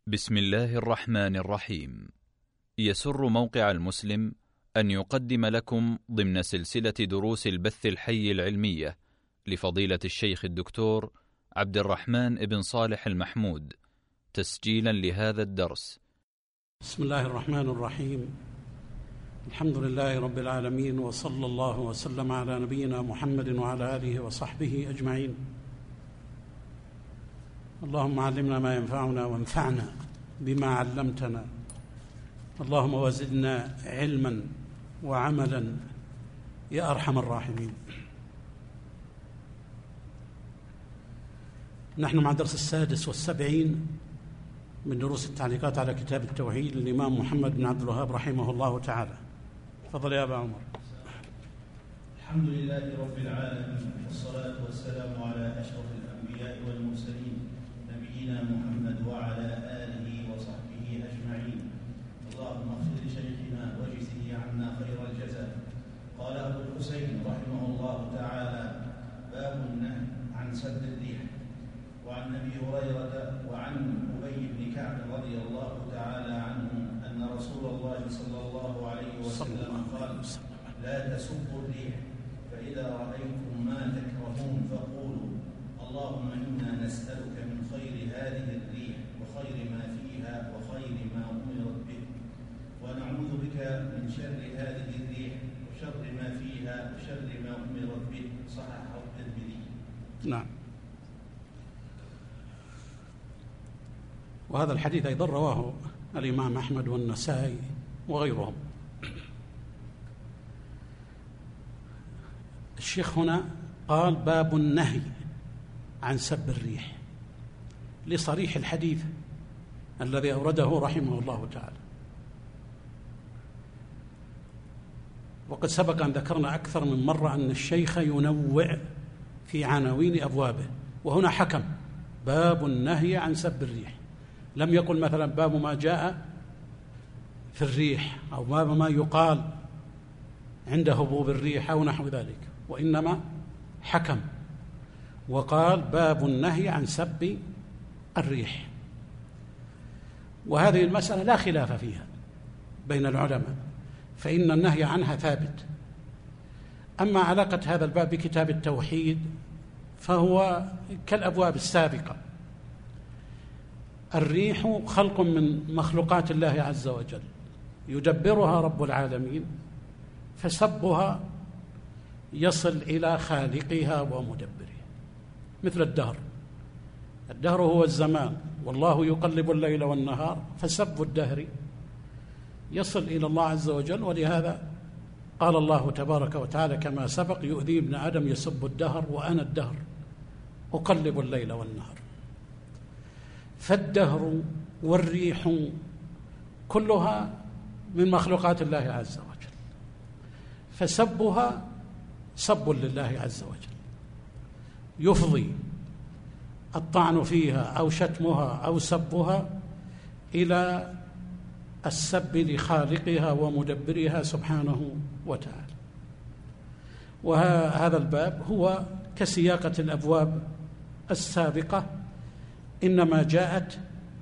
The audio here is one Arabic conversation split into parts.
بسم الله الرحمن الرحيم. يسر موقع المسلم أن يقدم لكم ضمن سلسلة دروس البث الحي العلمية لفضيلة الشيخ الدكتور عبد الرحمن بن صالح المحمود تسجيلا لهذا الدرس. بسم الله الرحمن الرحيم. الحمد لله رب العالمين، وصلى الله وسلم على نبينا محمد وعلى آله وصحبه أجمعين. اللهم علمنا ما ينفعنا وانفعنا بما علمتنا، اللهم وزدنا علما وعملا يا أرحم الراحمين. نحن مع درس 76 من دروس التعليقات على كتاب التوحيد للإمام محمد بن عبد الوهاب رحمه الله تعالى. تفضل يا أبا عمر. الحمد لله رب العالمين، والصلاة والسلام على أشرف الأنبياء والمرسلين نبينا محمد وعلى آله وصحبه أجمعين. اللهم اغفر لشيخنا واجزه عنا خير الجزاء. قال أبو الحسين رحمه الله تعالى: باب النهي عن سد الريح. وعن أبي هريرة وعن أبي بن كعب رضي الله تعالى عنه أن رسول الله صلى الله عليه وسلم قال: لا تسبوا الريح، فإذا رأيتم ما تكرهون فقولوا: اللهم إنا نسألك من خير هذه الريح وخير ما فيها وخير ما أمرت به، ونعوذ بك من شر هذه الريح وشر ما فيها وشر ما أمرت به. صححه الترمذي. نعم. وهذا الحديث أيضا رواه الإمام أحمد والنسائي وغيرهم. الشيخ هنا قال: باب النهي عن سب الريح، لصريح الحديث الذي أورده رحمه الله تعالى. وقد سبق أن ذكرنا أكثر من مرة أن الشيخ ينوع في عناوين أبوابه، وهنا حكم باب النهي عن سب الريح، لم يقل مثلا باب ما جاء في الريح أو باب ما يقال عند هبوب الريح أو نحو ذلك، وإنما حكم وقال باب النهي عن سب الريح. وهذه المسألة لا خلاف فيها بين العلماء، فإن النهي عنها ثابت. أما علاقة هذا الباب بكتاب التوحيد فهو كالأبواب السابقة. الريح خلق من مخلوقات الله عز وجل يدبرها رب العالمين، فسبها يصل إلى خالقها ومدبرها، مثل الدهر هو الزمان، والله يقلب الليل والنهار، فسب الدهر يصل إلى الله عز وجل. ولهذا قال الله تبارك وتعالى كما سبق: يؤذي ابن آدم يسب الدهر وأنا الدهر أقلب الليل والنهار. فالدهر والريح كلها من مخلوقات الله عز وجل، فسبها سب لله عز وجل، يفضي الطعن فيها أو شتمها أو سبها إلى السب لخالقها ومدبرها سبحانه وتعالى. وهذا الباب هو كسياقة الأبواب السابقة، إنما جاءت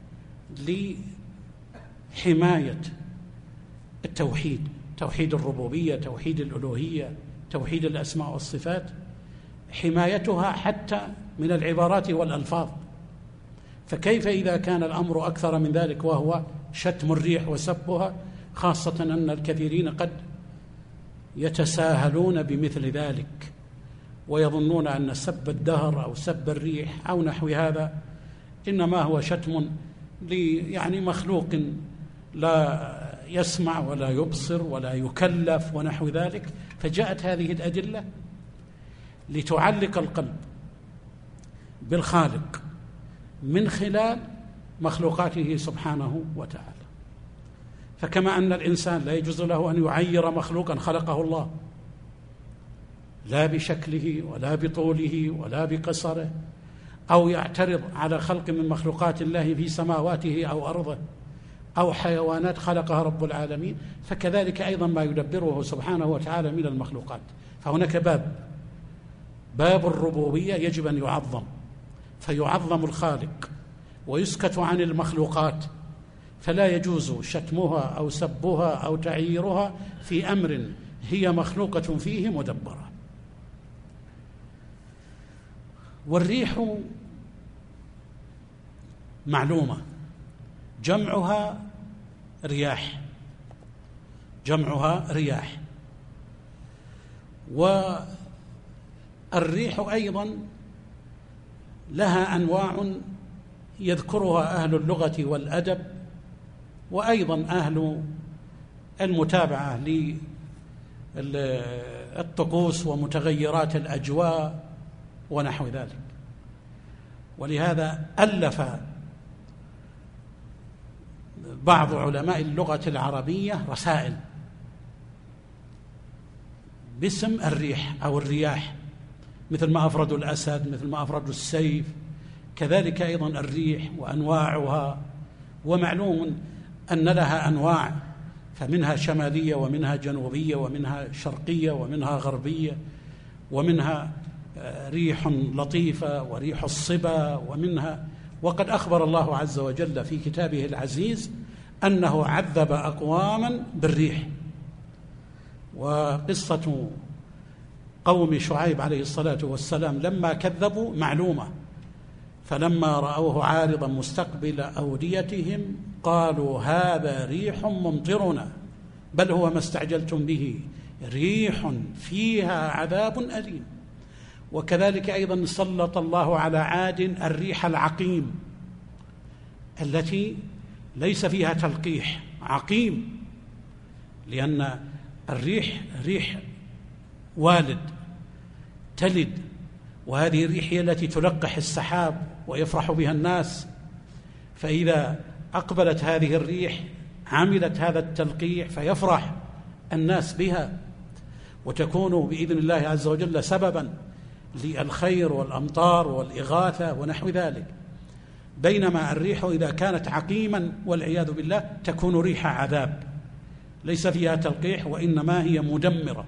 لحماية التوحيد، توحيد الربوبية، توحيد الألوهية، توحيد الأسماء والصفات، حمايتها حتى من العبارات والألفاظ. فكيف إذا كان الأمر أكثر من ذلك وهو شتم الريح وسبها، خاصة أن الكثيرين قد يتساهلون بمثل ذلك ويظنون أن سب الدهر أو سب الريح أو نحو هذا إنما هو شتم يعني مخلوق لا يسمع ولا يبصر ولا يكلف ونحو ذلك. فجاءت هذه الأدلة لتعلق القلب بالخالق من خلال مخلوقاته سبحانه وتعالى. فكما أن الإنسان لا يجوز له أن يعير مخلوقا خلقه الله، لا بشكله ولا بطوله ولا بقصره، أو يعترض على خلق من مخلوقات الله في سماواته أو أرضه أو حيوانات خلقها رب العالمين، فكذلك أيضا ما يدبره سبحانه وتعالى من المخلوقات. فهناك باب الربوبية يجب أن يعظم، فيعظم الخالق ويسكت عن المخلوقات، فلا يجوز شتمها أو سبها أو تعييرها في أمر هي مخلوقة فيه مدبرة. والريح معلومة، جمعها رياح، والريح أيضا لها أنواع يذكرها أهل اللغة والأدب، وأيضا أهل المتابعة للطقوس ومتغيرات الأجواء ونحو ذلك. ولهذا ألف بعض علماء اللغة العربية رسائل باسم الريح أو الرياح، مثل ما أفردوا الأسد، مثل ما أفردوا السيف، كذلك أيضا الريح وأنواعها. ومعلوم أن لها أنواع، فمنها شمالية ومنها جنوبية ومنها شرقية ومنها غربية، ومنها ريح لطيفة وريح الصبا ومنها. وقد أخبر الله عز وجل في كتابه العزيز أنه عذب أقواما بالريح. وقصة قوم شعيب عليه الصلاة والسلام لما كذبوا معلومة، فلما رأوه عارضا مستقبل أوديتهم قالوا هذا ريح ممطرنا بل هو ما استعجلتم به ريح فيها عذاب أليم. وكذلك أيضا سلط الله على عاد الريح العقيم التي ليس فيها تلقيح، عقيم، لأن الريح ريح والد تلد، وهذه الريح هي التي تلقح السحاب ويفرح بها الناس. فإذا أقبلت هذه الريح عملت هذا التلقيح فيفرح الناس بها، وتكون بإذن الله عز وجل سببا للخير والأمطار والإغاثة ونحو ذلك. بينما الريح إذا كانت عقيما والعياذ بالله تكون ريح عذاب ليس فيها تلقيح، وإنما هي مدمرة.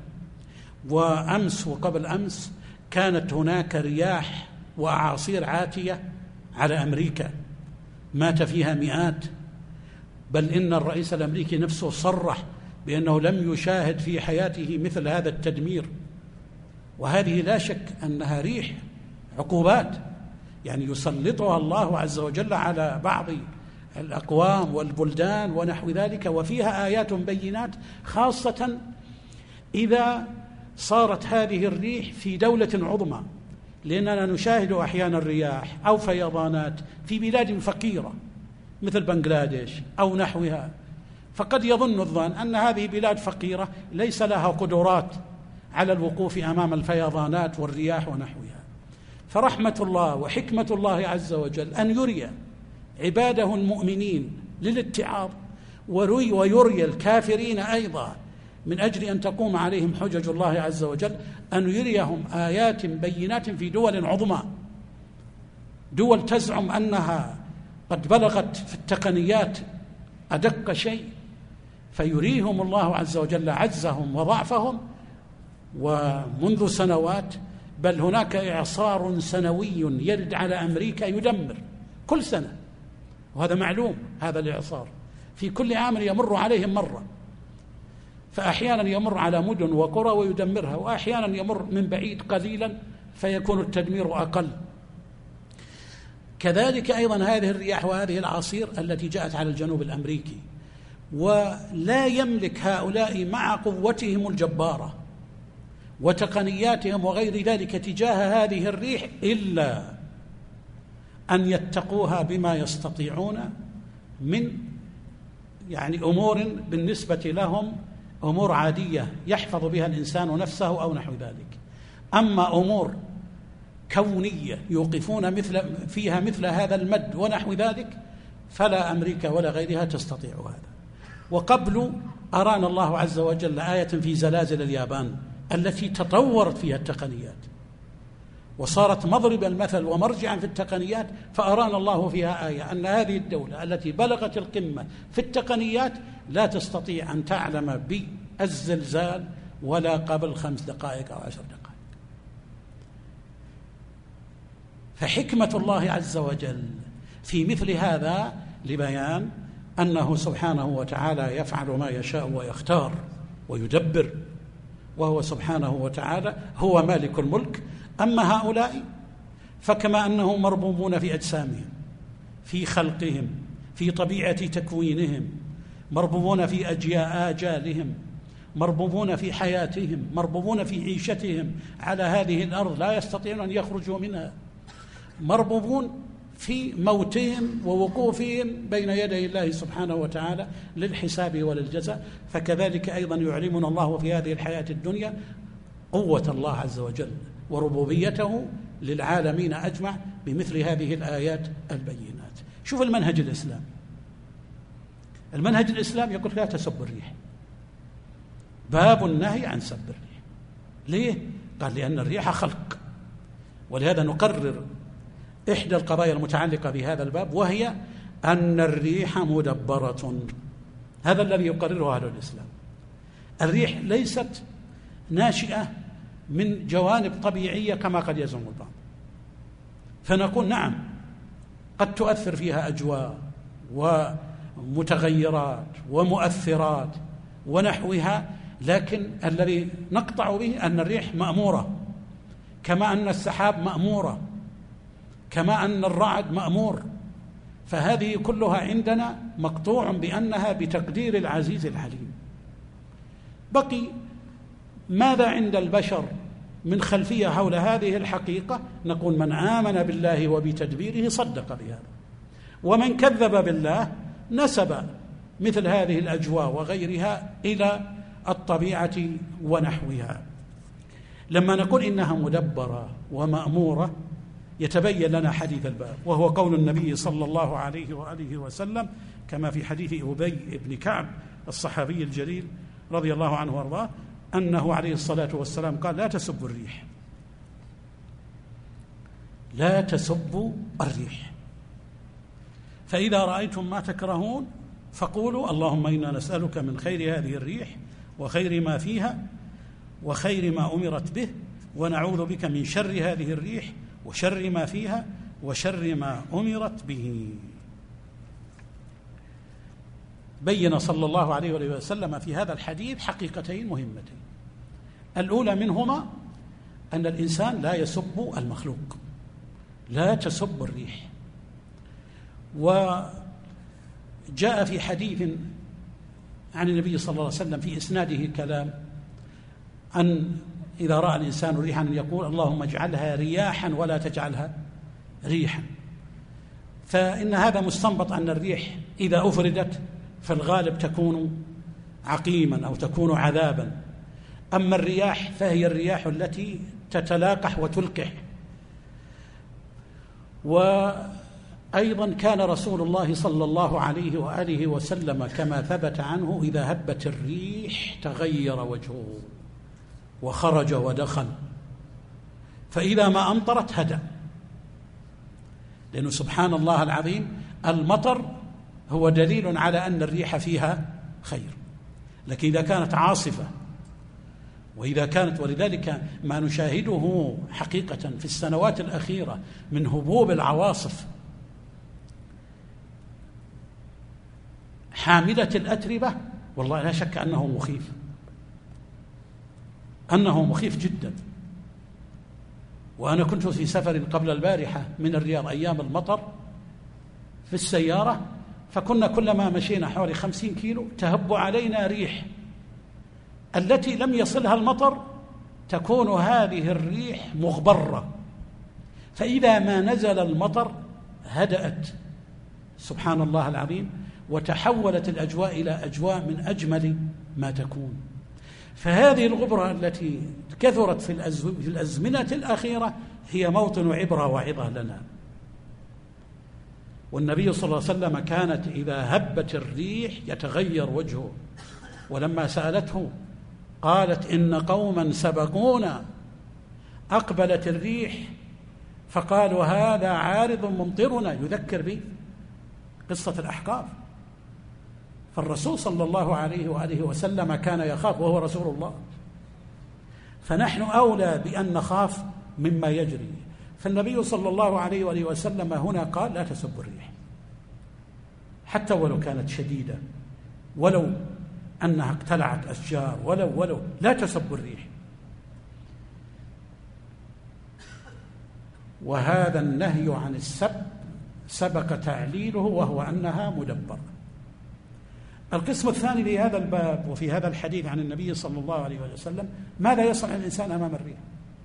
وأمس وقبل أمس كانت هناك رياح وأعاصير عاتية على أمريكا مات فيها مئات، بل إن الرئيس الأمريكي نفسه صرح بأنه لم يشاهد في حياته مثل هذا التدمير. وهذه لا شك أنها ريح عقوبات، يعني يسلطها الله عز وجل على بعض الأقوام والبلدان ونحو ذلك، وفيها آيات بينات، خاصة إذا صارت هذه الريح في دولة عظمى، لأننا نشاهد أحيانا الرياح أو فيضانات في بلاد فقيرة مثل بنغلاديش أو نحوها، فقد يظن الظان أن هذه بلاد فقيرة ليس لها قدرات على الوقوف أمام الفيضانات والرياح ونحوها. فرحمة الله وحكمة الله عز وجل أن يري عباده المؤمنين للاتعاظ، ويري الكافرين أيضا من أجل أن تقوم عليهم حجج الله عز وجل، أن يريهم آيات بينات في دول عظمى، دول تزعم أنها قد بلغت في التقنيات أدق شيء، فيريهم الله عز وجل عجزهم وضعفهم. ومنذ سنوات بل هناك إعصار سنوي يرد على أمريكا يدمر كل سنة، وهذا معلوم، هذا الإعصار في كل عام يمر عليهم مرة، فأحيانا يمر على مدن وقرى ويدمرها، وأحيانا يمر من بعيد قليلا فيكون التدمير أقل. كذلك أيضا هذه الرياح وهذه الأعاصير التي جاءت على الجنوب الأمريكي، ولا يملك هؤلاء مع قوتهم الجبارة وتقنياتهم وغير ذلك تجاه هذه الريح إلا أن يتقوها بما يستطيعون من يعني أمور بالنسبة لهم أمور عادية يحفظ بها الإنسان نفسه أو نحو ذلك. أما أمور كونية يوقفون فيها مثل هذا المد ونحو ذلك فلا أمريكا ولا غيرها تستطيع هذا. وقبل أرانا الله عز وجل آية في زلازل اليابان التي تطورت فيها التقنيات وصارت مضرب المثل ومرجعا في التقنيات، فأرانا الله فيها آية أن هذه الدولة التي بلغت القمة في التقنيات لا تستطيع أن تعلم بالزلزال ولا قبل 5 دقائق أو 10 دقائق. فحكمة الله عز وجل في مثل هذا لبيان أنه سبحانه وتعالى يفعل ما يشاء ويختار ويدبر، وهو سبحانه وتعالى هو مالك الملك. أما هؤلاء فكما أنهم مربوبون في أجسامهم، في خلقهم، في طبيعة تكوينهم، مربوبون في آجالهم، مربوبون في حياتهم، مربوبون في عيشتهم على هذه الأرض لا يستطيعون أن يخرجوا منها، مربوبون في موتهم ووقوفهم بين يدي الله سبحانه وتعالى للحساب وللجزاء. فكذلك أيضا يعلمنا الله في هذه الحياة الدنيا قوة الله عز وجل وربوبيته للعالمين أجمع بمثل هذه الآيات البينات. شوف المنهج الإسلامي، المنهج الإسلامي يقول لا تسب الريح، باب النهي عن سب الريح. ليه؟ قال لأن الريح خلق، ولهذا نقرر إحدى القضايا المتعلقة بهذا الباب، وهي أن الريح مدبرة. هذا الذي يقرره أهل الإسلام. الريح ليست ناشئة من جوانب طبيعية كما قد يزعم البعض، فنقول نعم قد تؤثر فيها أجواء ومتغيرات ومؤثرات ونحوها، لكن الذي نقطع به أن الريح مأمورة، كما أن السحاب مأمورة، كما أن الرعد مأمور. فهذه كلها عندنا مقطوع بأنها بتقدير العزيز العليم. بقي ماذا عند البشر من خلفية حول هذه الحقيقة؟ نقول من آمن بالله وبتدبيره صدق بهذا، ومن كذب بالله نسب مثل هذه الأجواء وغيرها إلى الطبيعة ونحوها. لما نقول إنها مدبرة ومأمورة يتبين لنا حديث الباب، وهو قول النبي صلى الله عليه وآله وسلم كما في حديث أبي بن كعب الصحابي الجليل رضي الله عنه وارضاه أنه عليه الصلاة والسلام قال لا تسبوا الريح، لا تسبوا الريح، فإذا رأيتم ما تكرهون فقولوا اللهم إنا نسألك من خير هذه الريح وخير ما فيها وخير ما أمرت به، ونعوذ بك من شر هذه الريح وشر ما فيها وشر ما أمرت به. بين صلى الله عليه وسلم في هذا الحديث حقيقتين مهمتين. الأولى منهما أن الإنسان لا يسب المخلوق، لا تسب الريح. وجاء في حديث عن النبي صلى الله عليه وسلم في إسناده كلام أن إذا رأى الإنسان ريحا يقول اللهم اجعلها رياحا ولا تجعلها ريحا. فإن هذا مستنبط أن الريح إذا أفردت فالغالب تكون عقيما أو تكون عذابا، أما الرياح فهي الرياح التي تتلاقح وتلقح. وأيضا كان رسول الله صلى الله عليه وآله وسلم كما ثبت عنه إذا هبت الريح تغير وجهه وخرج ودخل، فإذا ما أمطرت هدأ، لأنه سبحان الله العظيم المطر هو دليل على أن الريح فيها خير. لكن إذا كانت عاصفة وإذا كانت، ولذلك ما نشاهده حقيقة في السنوات الأخيرة من هبوب العواصف حاملة الأتربة، والله لا شك أنه مخيف، أنه مخيف جدا. وأنا كنت في سفر قبل البارحة من الرياض أيام المطر في السيارة، فكنا كلما مشينا حوالي 50 كيلو تهب علينا ريح التي لم يصلها المطر، تكون هذه الريح مغبرة، فإذا ما نزل المطر هدأت سبحان الله العظيم، وتحولت الأجواء إلى أجواء من أجمل ما تكون. فهذه الغبرة التي كثرت في الأزمنة الأخيرة هي موطن عبرة وعظة لنا. والنبي صلى الله عليه وسلم كانت إذا هبت الريح يتغير وجهه، ولما سألته قالت إن قوما سبقونا أقبلت الريح فقالوا هذا عارض ممطرنا، يذكر بي قصة الأحقاف. فالرسول صلى الله عليه وآله وسلم كان يخاف وهو رسول الله، فنحن أولى بأن نخاف مما يجري. فالنبي صلى الله عليه وآله وسلم هنا قال لا تسبوا الريح، حتى ولو كانت شديدة، ولو أنها اقتلعت أشجار، ولو لا تسبوا الريح. وهذا النهي عن السب سبق تعليله، وهو أنها مدبرة. القسم الثاني لهذا الباب وفي هذا الحديث عن النبي صلى الله عليه وسلم: ماذا يصنع الإنسان أمام الريح؟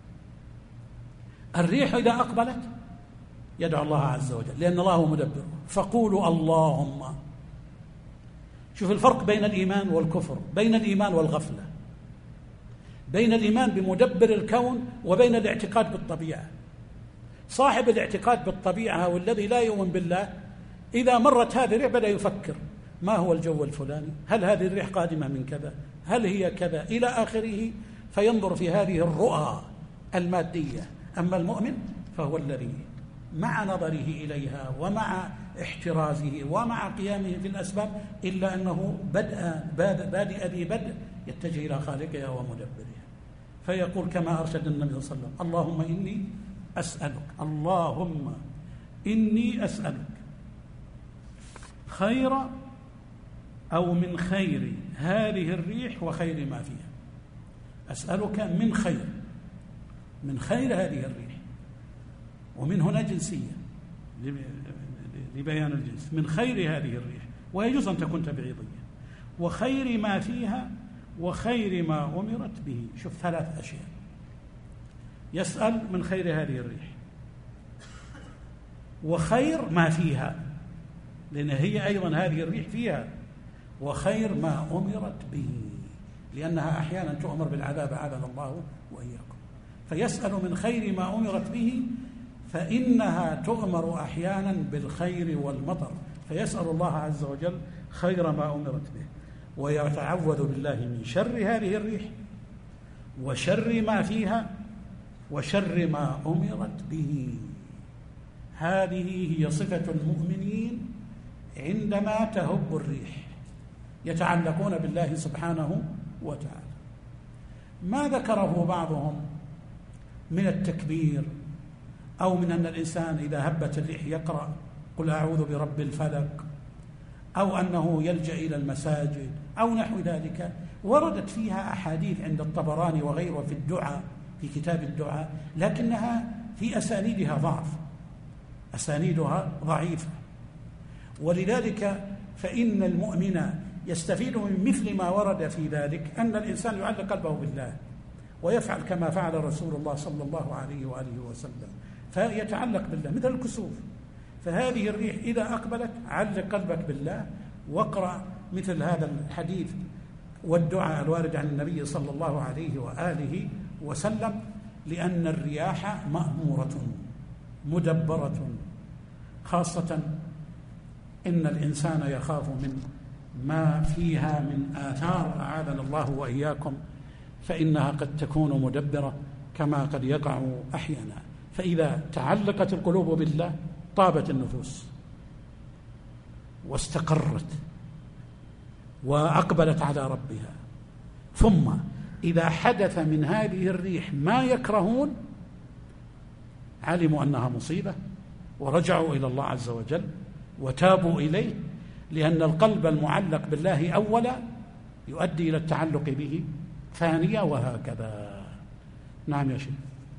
الريح إذا أقبلت يدعو الله عز وجل، لأن الله هو مدبر. فقولوا اللهم. شوف الفرق بين الإيمان والكفر، بين الإيمان والغفلة، بين الإيمان بمدبر الكون وبين الاعتقاد بالطبيعة. صاحب الاعتقاد بالطبيعة والذي لا يؤمن بالله إذا مرت هذه الريح بدأ يفكر: ما هو الجو الفلاني؟ هل هذه الريح قادمة من كذا؟ هل هي كذا؟ إلى آخره، فينظر في هذه الرؤى المادية. أما المؤمن فهو الذي مع نظره إليها ومع احترازه ومع قيامه في الأسباب، إلا أنه بادئ ببدء يتجه إلى خالقها ومدبرها، فيقول كما أرشد النبي صلى الله عليه وسلم: اللهم إني أسألك، اللهم إني أسألك خير أو من خير هذه الريح وخير ما فيها. أسألك من خير هذه الريح، ومن هنا جنسية لبيان الجنس، من خير هذه الريح، ويجوز أن تكون تبعيضية، وخير ما فيها وخير ما أمرت به. شوف 3 أشياء: يسأل من خير هذه الريح، وخير ما فيها، لأن هي أيضا هذه الريح فيها، وخير ما أمرت به، لأنها أحيانا تؤمر بالعذاب أعاذنا الله وإياكم. فيسأل من خير ما أمرت به، فإنها تؤمر أحيانا بالخير والمطر، فيسأل الله عز وجل خير ما أمرت به، ويتعوذ بالله من شر هذه الريح وشر ما فيها وشر ما أمرت به. هذه هي صفة المؤمنين عندما تهب الريح، يتعلقون بالله سبحانه وتعالى. ما ذكره بعضهم من التكبير، أو من أن الإنسان إذا هبت الريح يقرأ قل أعوذ برب الفلق، أو أنه يلجأ إلى المساجد أو نحو ذلك، وردت فيها أحاديث عند الطبراني وغيره في الدعاء، في كتاب الدعاء، لكنها في أسانيدها ضعف، أسانيدها ضعيفة. ولذلك فإن المؤمن يستفيد من مثل ما ورد في ذلك أن الإنسان يعلق قلبه بالله، ويفعل كما فعل رسول الله صلى الله عليه وآله وسلم، فيتعلق بالله مثل الكسوف. فهذه الريح إذا أقبلت علق قلبك بالله، واقرأ مثل هذا الحديث والدعاء الوارد عن النبي صلى الله عليه وآله وسلم، لأن الرياح مأمورة مدبرة، خاصة إن الإنسان يخاف من ما فيها من آثار أعاذنا الله وإياكم، فإنها قد تكون مدبرة كما قد يقع أحيانا. فإذا تعلقت القلوب بالله طابت النفوس واستقرت وأقبلت على ربها. ثم إذا حدث من هذه الريح ما يكرهون علموا أنها مصيبة، ورجعوا إلى الله عز وجل وتابوا إليه، لأن القلب المعلق بالله أولا يؤدي إلى التعلق به ثانيا، وهكذا. نعم يا شيخ.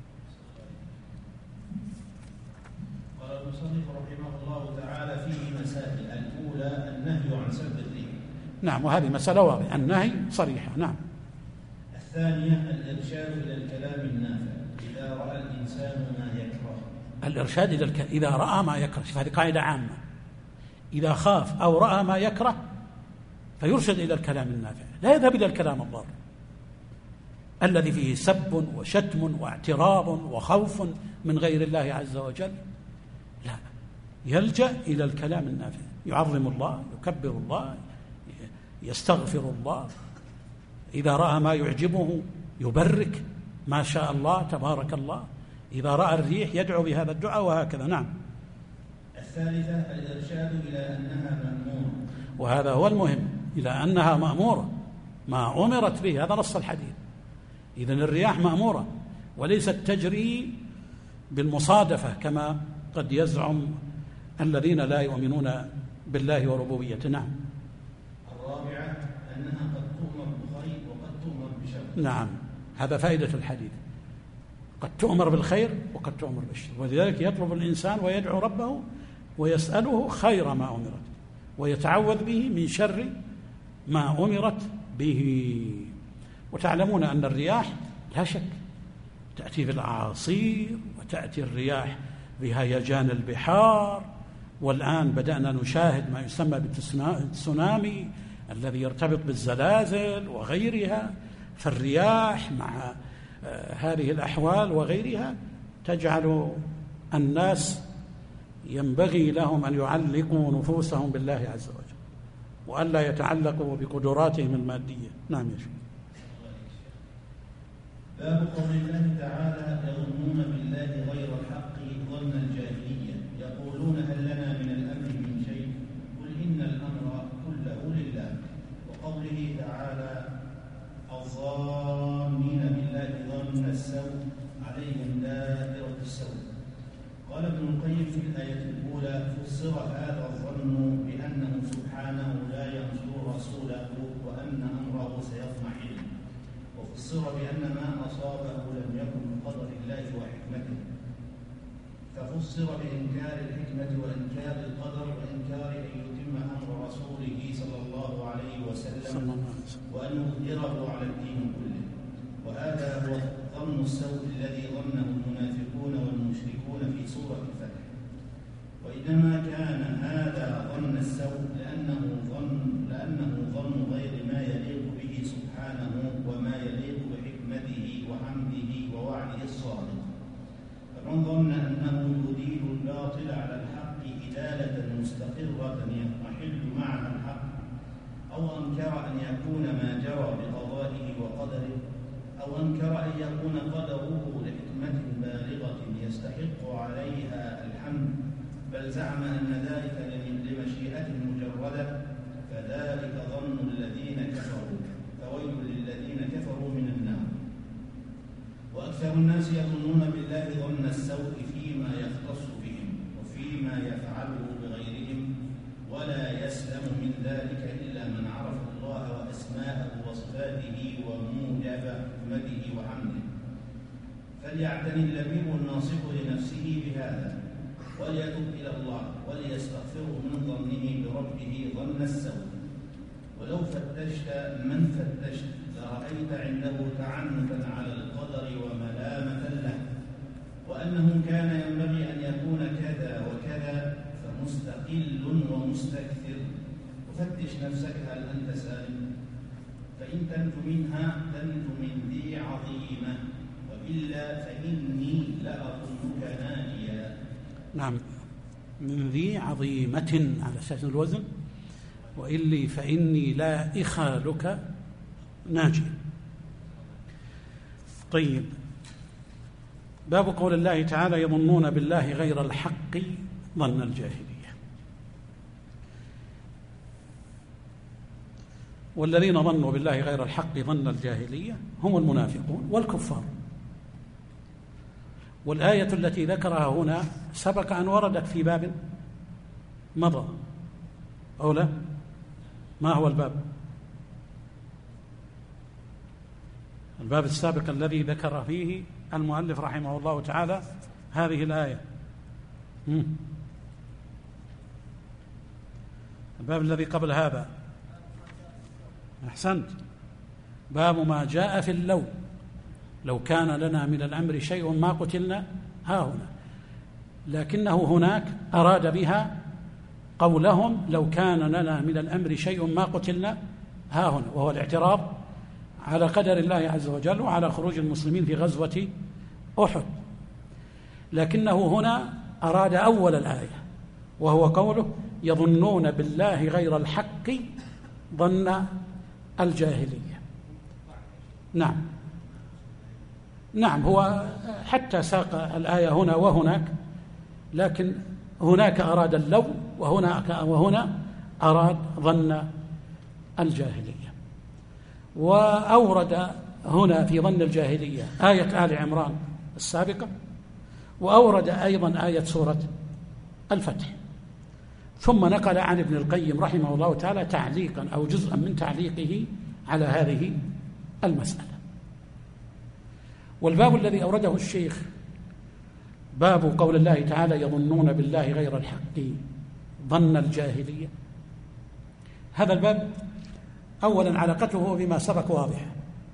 قال المصنف رحمه الله تعالى: فيه مسائل. الأولى النهي عن سب الريح. نعم، وهذه مسألة واضحة، النهي صريحة. نعم. الثانية الإرشاد إلى الكلام النافع إذا رأى الإنسان ما يكره. الإرشاد إلى إذا رأى ما يكره، هذه قاعدة عامة. إذا خاف أو رأى ما يكره فيرشد إلى الكلام النافع، لا يذهب إلى الكلام الضار الذي فيه سب وشتم واعتراض وخوف من غير الله عز وجل. لا، يلجأ إلى الكلام النافع، يعظم الله، يكبر الله، يستغفر الله. إذا رأى ما يعجبه يبرك، ما شاء الله تبارك الله. إذا رأى الريح يدعو بهذا الدعاء، وهكذا. نعم. الثالثة الإرشاد إلى أنها مأمورة، وهذا هو المهم، إلى أنها مأمورة، ما أمرت به، هذا نص الحديث. إذن الرياح مأمورة وليست تجري بالمصادفة كما قد يزعم الذين لا يؤمنون بالله وربوبيته. نعم. الرابعة أنها قد تؤمر بخير وقد تؤمر بشر. نعم، هذا فائدة الحديث، قد تؤمر بالخير وقد تؤمر بالشر، ولذلك يطلب الإنسان ويدعو ربه ويسأله خير ما أمرت ويتعوذ به من شر ما أمرت به. وتعلمون أن الرياح لا شك تأتي بالأعاصير، وتأتي الرياح بهيجان البحار، والآن بدأنا نشاهد ما يسمى بالتسونامي الذي يرتبط بالزلازل وغيرها. فالرياح مع هذه الأحوال وغيرها تجعل الناس ينبغي لهم أن يعلقوا نفوسهم بالله عز وجل وألا يتعلقوا بقدراتهم المادية. نعم يا شيخ. باب قول الله تعالى: يظنون بالله غير الحق ظن الجاهلية يقولون هل لنا من الأمر من شيء قل إن الأمر كله لله. وقوله تعالى: الظانين بالله ظن السوء عليهم دائرة السوء. قال ابن القيم في الآية الأولى: فسر هذا الظن بأنه سبحانه لا ينصر رسوله وأن أمره سيطمئن، وفسر بأن ما أصابه لم يكن بقدر الله وحكمته، ففسر بإنكار الحكمة وإنكار القدر وإنكار أن يتم أمر رسوله صلى الله عليه وسلم وأن يظهره على الدين كله. وهذا هو ظن السوء الذي ظنه المنافقون والمشركون في سورة الفتح. وإنما كان هذا ظن السوء لأنه ظن غير ما يليق به سبحانه وما يليق بحكمته وحمده ووعده الصادق. فمن ظن أنه يديل الباطل على الحق إدالة مستقرة يضمحل معنى الحق، أو أنكر أن يكون ما جرى بقضائه وقدره، أو أنكر أن يكون قدره لحكمة بالغة يستحق عليها الحمد، بل زعم أن ذلك لمشيئة مجردة، فذلك ظن الذين كفروا، فويل للذين كفروا من النار. وأكثر الناس يظنون بالله ظن السوء فيما يختص بهم وفيما يفعله بغيرهم، ولا يسلم من ذلك إلا من عرف الله وأسماءه وصفاته وموجب حكمته وحمده. فليعتني اللبيب الناصح لنفسه بهذا، وليتب إلى الله وليستغفره من ظنه بربه ظن السوء. ولو فتشت من فتشت لرأيت عنده تعنتا على القدر وملامة له، وأنه كان ينبغي أن يكون كذا وكذا، فمستقل ومستكثر. وفتش نفسك هل أنت سالم، فإن تنج منها تنج من ذي عظيمة، وإلا فإني لأظنك ناجيا. نعم، من ذي عظيمة على أساس الوزن، وإلي فإني لا إخالك ناجي. طيب، باب قول الله تعالى: يظنون بالله غير الحق ظن الجاهلية. والذين ظنوا بالله غير الحق ظن الجاهلية هم المنافقون والكفار. والآية التي ذكرها هنا سبق أن وردت في باب مضى أو لا؟ ما هو الباب؟ الباب السابق الذي ذكر فيه المؤلف رحمه الله تعالى هذه الآية. الباب الذي قبل هذا. أحسنت. باب ما جاء في لو كان لنا من الأمر شيء ما قتلنا هاهنا، لكنه هناك أراد بها قولهم لو كان لنا من الأمر شيء ما قتلنا هاهنا، وهو الاعتراض على قدر الله عز وجل وعلى خروج المسلمين في غزوة أحد. لكنه هنا أراد أول الآية، وهو قوله: يظنون بالله غير الحق ظن الجاهلية. نعم، هو حتى ساق الآية هنا وهناك، لكن هناك أراد اللو وهنا أراد ظن الجاهلية. وأورد هنا في ظن الجاهلية آية آل عمران السابقة، وأورد أيضا آية سورة الفتح. ثم نقل عن ابن القيم رحمه الله تعالى تعليقا أو جزءا من تعليقه على هذه المسألة. والباب الذي أورده الشيخ باب قول الله تعالى يظنون بالله غير الحق ظن الجاهلية. هذا الباب أولا علاقته بما سبق واضحة،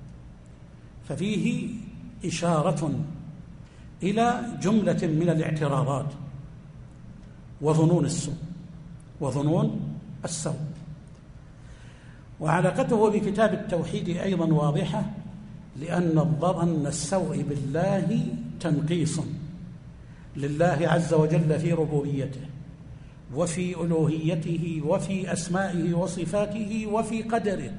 ففيه إشارة إلى جملة من الاعتراضات وظنون السوء، وعلاقته بكتاب التوحيد أيضا واضحة، لأن ظن السوء بالله تنقيص لله عز وجل في ربوبيته وفي ألوهيته وفي أسمائه وصفاته وفي قدره.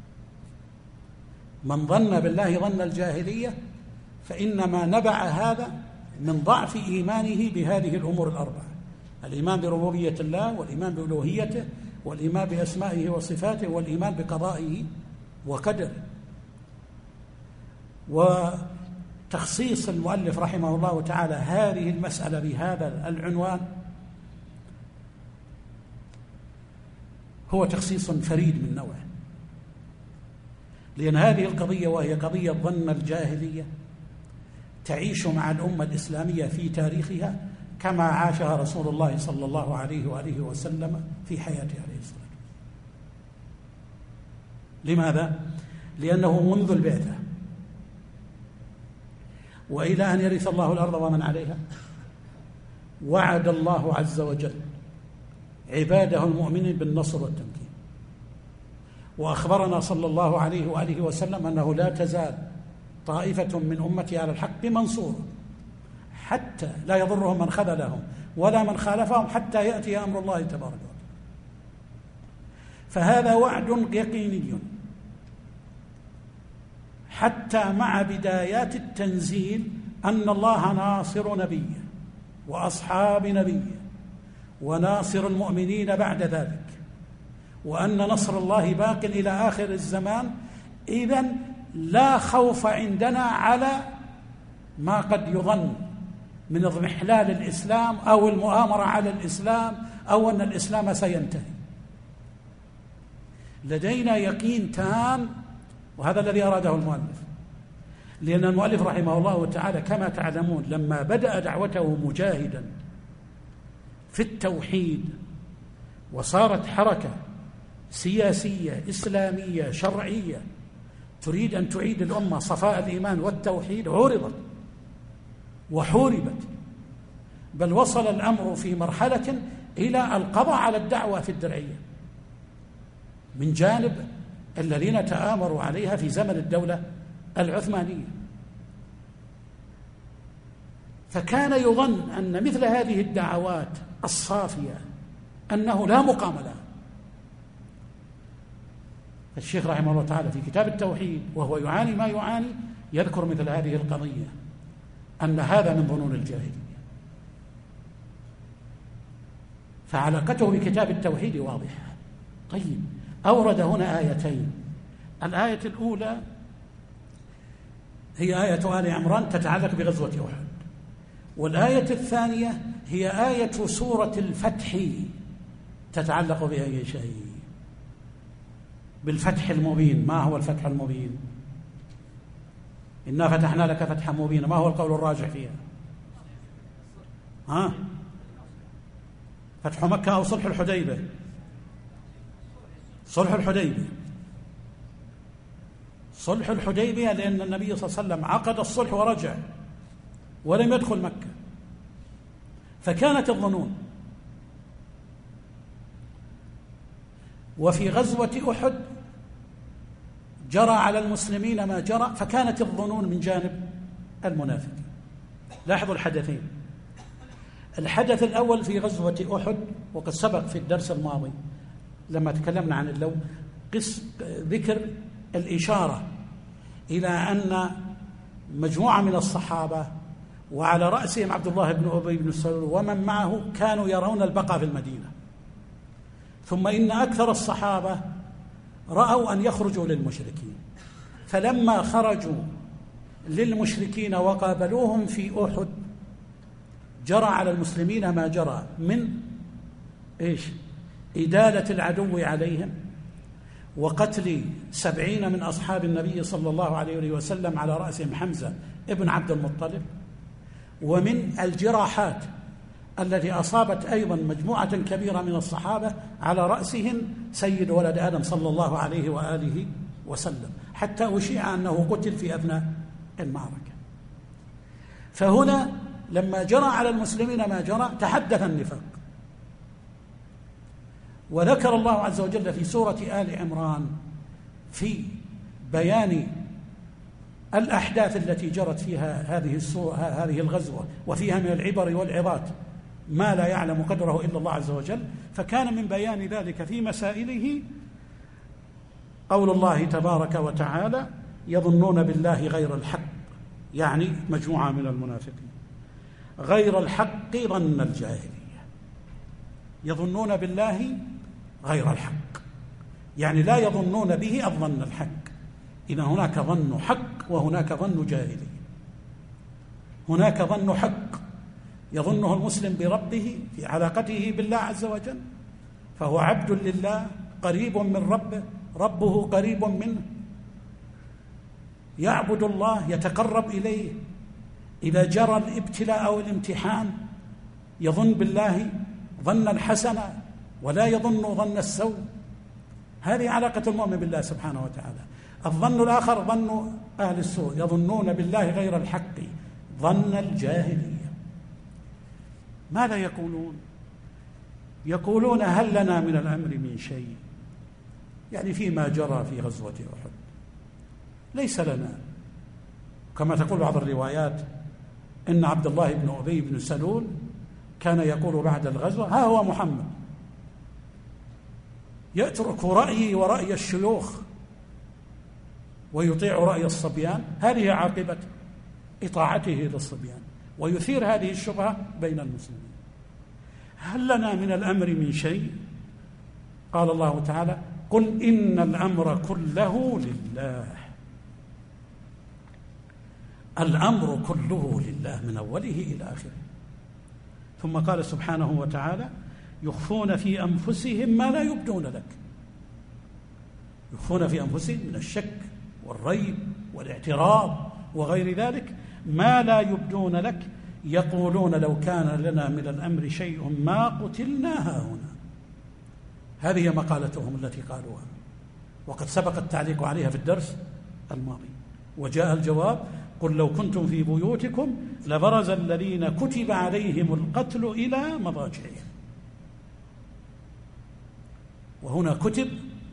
من ظن بالله ظن الجاهلية فإنما نبع هذا من ضعف إيمانه بهذه الأمور الأربعة: الإيمان بربوبية الله، والإيمان بألوهيته، والإيمان بأسمائه وصفاته، والإيمان بقضائه وقدره. وتخصيص المؤلف رحمه الله تعالى هذه المسألة بهذا العنوان هو تخصيص فريد من نوعه، لأن هذه القضية وهي قضية ظن الجاهلية تعيش مع الأمة الإسلامية في تاريخها كما عاشها رسول الله صلى الله عليه وآله وسلم في حياته عليه الصلاة والسلام. لماذا؟ لأنه منذ البعثة وإلى أن يرث الله الأرض ومن عليها وعد الله عز وجل عباده المؤمنين بالنصر والتمكين، وأخبرنا صلى الله عليه وآله وسلم أنه لا تزال طائفة من أمتي على الحق منصورة حتى لا يضرهم من خذلهم ولا من خالفهم حتى يأتي أمر الله تبارك وتعالى. فهذا وعد يقيني حتى مع بدايات التنزيل أن الله ناصر نبيه وأصحاب نبيه وناصر المؤمنين بعد ذلك، وأن نصر الله باق إلى آخر الزمان. إذن لا خوف عندنا على ما قد يظن من اضمحلال الإسلام أو المؤامرة على الإسلام أو أن الإسلام سينتهي. لدينا يقين تام، وهذا الذي أراده المؤلف، لأن المؤلف رحمه الله تعالى كما تعلمون لما بدأ دعوته مجاهدا في التوحيد وصارت حركة سياسية إسلامية شرعية تريد أن تعيد الأمة صفاء الإيمان والتوحيد، عرضت وحوربت، بل وصل الأمر في مرحلة إلى القضاء على الدعوة في الدرعية من جانب الذين تآمروا عليها في زمن الدولة العثمانية. فكان يظن أن مثل هذه الدعوات الصافية أنه لا مقام لها. الشيخ رحمه الله تعالى في كتاب التوحيد وهو يعاني ما يعاني يذكر مثل هذه القضية، أن هذا من ظنون الجاهلية. فعلاقته بكتاب التوحيد واضحة. طيب، أورد هنا آيتين. الآية الأولى هي آية آل عمران تتعلق بغزوة أحد، والآية الثانية هي آية سورة الفتح تتعلق بأي شيء؟ بالفتح المبين. ما هو الفتح المبين؟ إنا فتحنا لك فتحا مبينا. ما هو القول الراجح فيها؟ فتح مكة أو صلح الحديبية؟ صلح الحديبية. صلح الحديبية لأن النبي صلى الله عليه وسلم عقد الصلح ورجع ولم يدخل مكة، فكانت الظنون. وفي غزوة أحد جرى على المسلمين ما جرى، فكانت الظنون من جانب المنافقين. لاحظوا الحدثين. الحدث الأول في غزوة أحد، وقد سبق في الدرس الماضي لما تكلمنا عن اللون ذكر الإشارة إلى أن مجموعة من الصحابة وعلى رأسهم عبد الله بن أبي بن سلول ومن معه كانوا يرون البقاء في المدينة، ثم إن أكثر الصحابة رأوا أن يخرجوا للمشركين، فلما خرجوا للمشركين وقابلوهم في أحد جرى على المسلمين ما جرى من إدالة العدو عليهم، وقتل 70 من أصحاب النبي صلى الله عليه وسلم على رأسهم حمزة ابن عبد المطلب، ومن الجراحات التي أصابت أيضا مجموعة كبيرة من الصحابة على رأسهم سيد ولد آدم صلى الله عليه وآله وسلم، حتى أشيع أنه قتل في أثناء المعركة. فهنا لما جرى على المسلمين ما جرى تحدث النفاق، وذكر الله عز وجل في سورة آل عمران في بيان الأحداث التي جرت فيها هذه الغزوة وفيها من العبر والعظات ما لا يعلم قدره إلا الله عز وجل. فكان من بيان ذلك في مسائله قول الله تبارك وتعالى: يظنون بالله غير الحق، يعني مجموعة من المنافقين، غير الحق ظن الجاهلية. يظنون بالله غير الحق يعني لا يظنون به الظن الحق. إذا هناك ظن حق وهناك ظن جاهلية. هناك ظن حق يظنه المسلم بربه في علاقته بالله عز وجل، فهو عبد لله قريب من ربه، ربه قريب منه، يعبد الله يتقرب إليه. إذا جرى الابتلاء أو الامتحان يظن بالله ظن الحسن ولا يظن ظن السوء. هذه علاقة المؤمن بالله سبحانه وتعالى. الظن الآخر ظن أهل السوء، يظنون بالله غير الحق ظن الجاهلية. ماذا يقولون؟ يقولون: هل لنا من الأمر من شيء؟ يعني فيما جرى في غزوة أحد ليس لنا. كما تقول بعض الروايات إن عبد الله بن أبي بن سلول كان يقول بعد الغزوة: ها هو محمد يترك رأيي ورأي الشيوخ ويطيع رأي الصبيان. هذه عاقبة إطاعته للصبيان، ويثير هذه الشبهة بين المسلمين. هل لنا من الأمر من شيء؟ قال الله تعالى: قل إن الأمر كله لله. الأمر كله لله من أوله إلى آخره. ثم قال سبحانه وتعالى: يخفون في أنفسهم ما لا يبدون لك. يخفون في أنفسهم من الشك والريب والاعتراض وغير ذلك ما لا يبدون لك. يقولون: لو كان لنا من الأمر شيء ما قتلنا هاهنا. هذه مقالتهم التي قالوها، وقد سبق التعليق عليها في الدرس الماضي. وجاء الجواب: قل لو كنتم في بيوتكم لبرز الذين كتب عليهم القتل إلى مضاجعهم. وهنا كتب،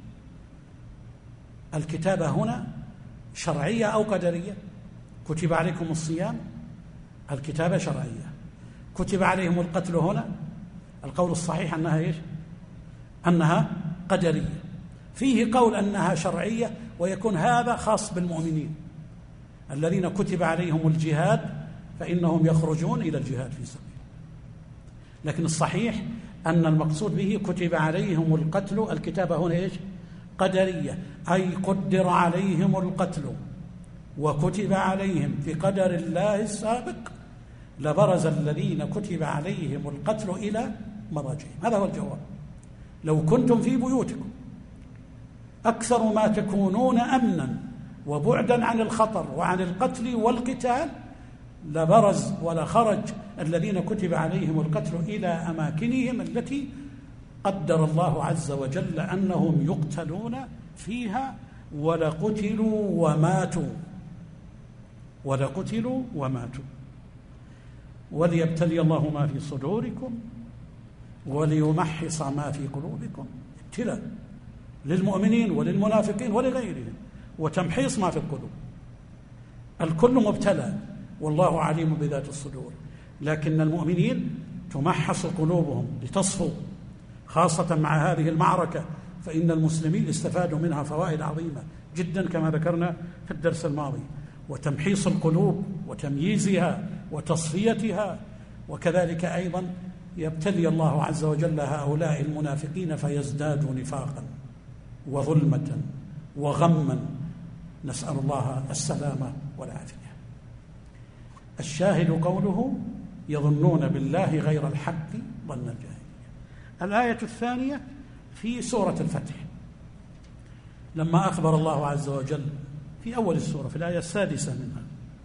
الكتابة هنا شرعية أو قدرية؟ كتب عليكم الصيام، الكتابة شرعية. كتب عليهم القتل هنا القول الصحيح أنها إيش؟ أنها قدرية. فيه قول أنها شرعية، ويكون هذا خاص بالمؤمنين الذين كتب عليهم الجهاد فإنهم يخرجون إلى الجهاد في سبيل. لكن الصحيح أن المقصود به كتب عليهم القتل، الكتابة هنا إيش؟ قدرية، أي قدر عليهم القتل وكتب عليهم في قدر الله السابق لبرز الذين كتب عليهم القتل إلى مضاجعهم. هذا هو الجواب. لو كنتم في بيوتكم أكثر ما تكونون أمنا وبعدا عن الخطر وعن القتل والقتال لبرز ولخرج الذين كتب عليهم القتل إلى أماكنهم التي قدر الله عز وجل أنهم يقتلون فيها، ولقتلوا وماتوا وليبتلي الله ما في صدوركم وليمحص ما في قلوبكم. ابتلاء للمؤمنين وللمنافقين ولغيرهم، وتمحيص ما في القلوب. الكل مبتلى والله عليم بذات الصدور، لكن المؤمنين تمحص قلوبهم لتصفوا، خاصة مع هذه المعركة، فإن المسلمين استفادوا منها فوائد عظيمة جدا كما ذكرنا في الدرس الماضي. وتمحيص القلوب وتمييزها وتصفيتها. وكذلك أيضا يبتلي الله عز وجل هؤلاء المنافقين فيزدادوا نفاقا وظلمة وغما، نسأل الله السلامة والعافية. الشاهد قوله: يظنون بالله غير الحق ظن الجاهلية، الآية الثانية في سورة الفتح، لما أخبر الله عز وجل في أول السورة في الآية 6 منها: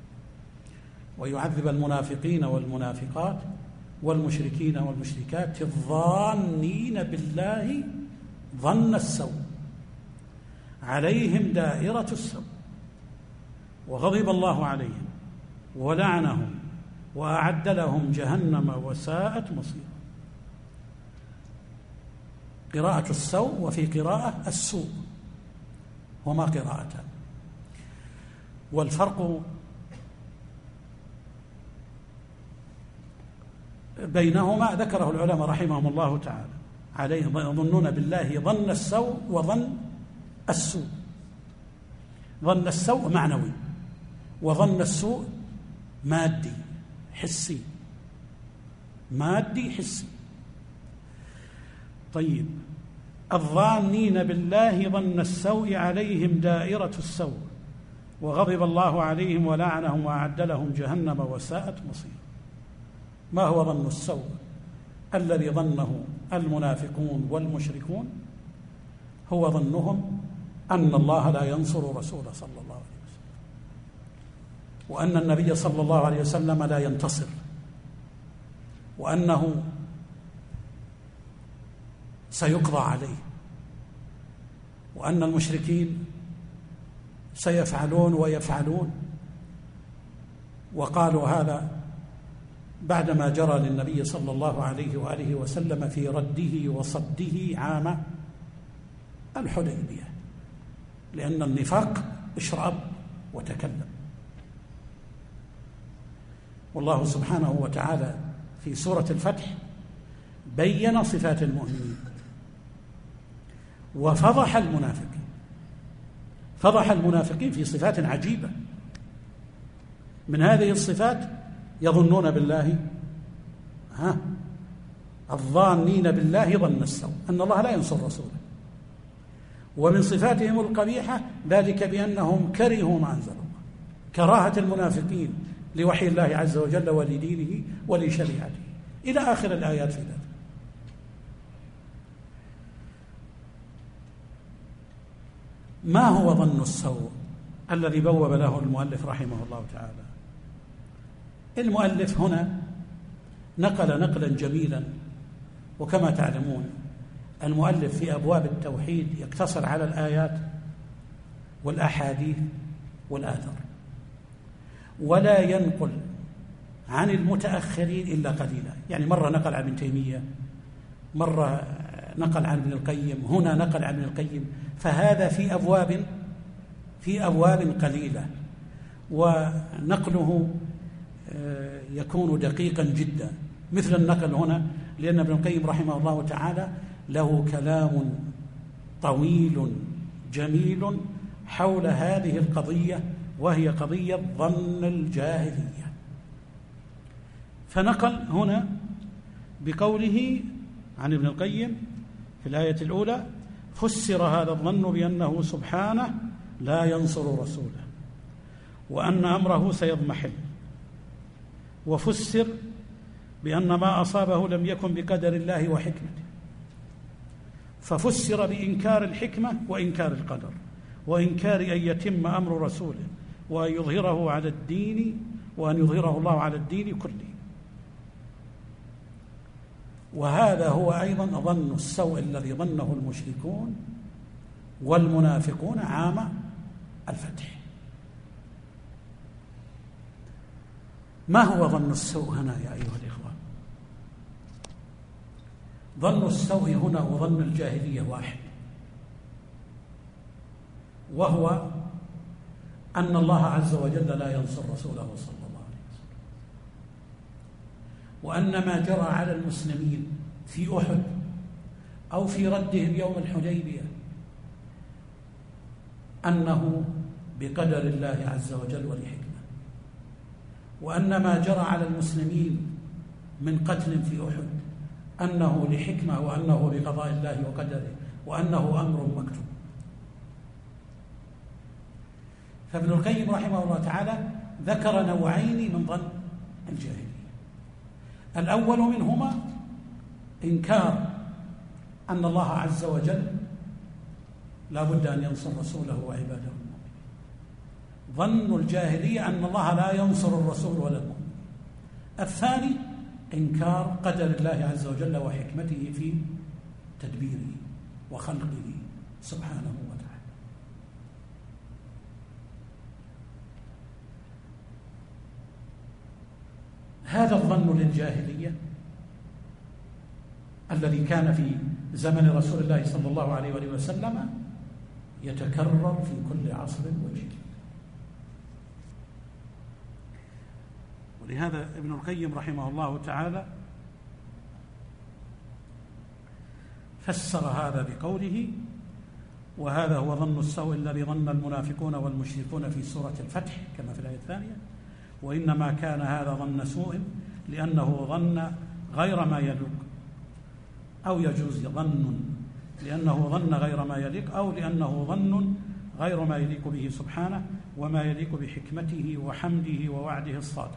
ويعذب المنافقين والمنافقات والمشركين والمشركات الظانين بالله ظن السوء عليهم دائرة السوء وغضب الله عليهم ولعنهم وأعد لهم جهنم وساءت مصيرا. قراءة السوء وفي قراءة السوء، هما قراءتان، والفرق بينهما ذكره العلماء رحمهم الله تعالى. عليهم يظنون بالله ظن السوء وظن السوء. ظن السوء معنوي، وظن السوء مادي حسي، مادي حسي. طيب، الظانين بالله ظن السوء عليهم دائرة السوء وغضب الله عليهم ولعنهم وأعد لهم جهنم وساءت مصيرا. ما هو ظن السوء الذي ظنه المنافقون والمشركون؟ هو ظنهم أن الله لا ينصر رسوله صلى الله عليه وسلم، وأن النبي صلى الله عليه وسلم لا ينتصر، وأنه سيقضى عليه، وأن المشركين سيفعلون ويفعلون. وقالوا هذا بعدما جرى للنبي صلى الله عليه وآله وسلم في رده وصده عام الحديبية، لأن النفاق اشرب وتكلم. والله سبحانه وتعالى في سورة الفتح بين صفات المؤمنين وفضح المنافقين. فضح المنافقين في صفات عجيبة. من هذه الصفات يظنون بالله الظانين بالله ظن السوء، أن الله لا ينصر رسوله. ومن صفاتهم القبيحة ذلك بأنهم كرهوا ما أنزل الله، كراهة المنافقين لوحي الله عز وجل ولدينه ولشريعته، إلى آخر الآيات في ذلك. ما هو ظن السوء الذي بوب له المؤلف رحمه الله تعالى؟ المؤلف هنا نقل نقلا جميلا، وكما تعلمون المؤلف في أبواب التوحيد يقتصر على الآيات والأحاديث والآثار، ولا ينقل عن المتأخرين إلا قليلا. يعني مرة نقل عن ابن تيمية، مرة نقل عن ابن القيم، هنا نقل عن ابن القيم. فهذا في أبواب قليلة، ونقله يكون دقيقا جدا، مثل النقل هنا، لأن ابن القيم رحمه الله تعالى له كلام طويل جميل حول هذه القضية، وهي قضية ظن الجاهلية. فنقل هنا بقوله عن ابن القيم في الآية الأولى: فسر هذا الظن بأنه سبحانه لا ينصر رسوله، وأن أمره سيضمحل. وفسر بأن ما أصابه لم يكن بقدر الله وحكمته، ففسر بإنكار الحكمة وإنكار القدر، وإنكار أن يتم أمر رسوله، وأن يظهره على الدين، وأن يظهره الله على الدين كله. وهذا هو أيضا ظن السوء الذي ظنه المشركون والمنافقون عام الفتح. ما هو ظن السوء هنا يا أيها الإخوة؟ ظن السوء هنا وظن الجاهلية واحد، وهو أن الله عز وجل لا ينصر رسوله صلى الله عليه وسلم، وأن ما جرى على المسلمين في أحد أو في ردهم يوم الحديبية أنه بقدر الله عز وجل ولحكمة، وأن ما جرى على المسلمين من قتل في أحد أنه لحكمة، وأنه بقضاء الله وقدره، وأنه أمر مكتوب. فابن القيم رحمه الله تعالى ذكر نوعين من ظن الجاهلية. الأول منهما إنكار أن الله عز وجل لا بد أن ينصر رسوله وعباده المؤمنين. ظن الجاهلية أن الله لا ينصر الرسول ولا المؤمن. الثاني إنكار قدر الله عز وجل وحكمته في تدبيره وخلقه سبحانه وتعالى. هذا الظن للجاهلية الذي كان في زمن رسول الله صلى الله عليه وآله وسلم يتكرر في كل عصر وجيل. ولهذا ابن القيم رحمه الله تعالى فسر هذا بقوله: وهذا هو ظن السوء الذي ظن المنافقون والمشركون في سورة الفتح كما في الآية الثانية، وإنما كان هذا ظن سوء لأنه ظن غير ما يليق، أو يجوز ظن لأنه ظن غير ما يليق، أو لأنه ظن غير ما يليق به سبحانه وما يليق بحكمته وحمده ووعده الصادق.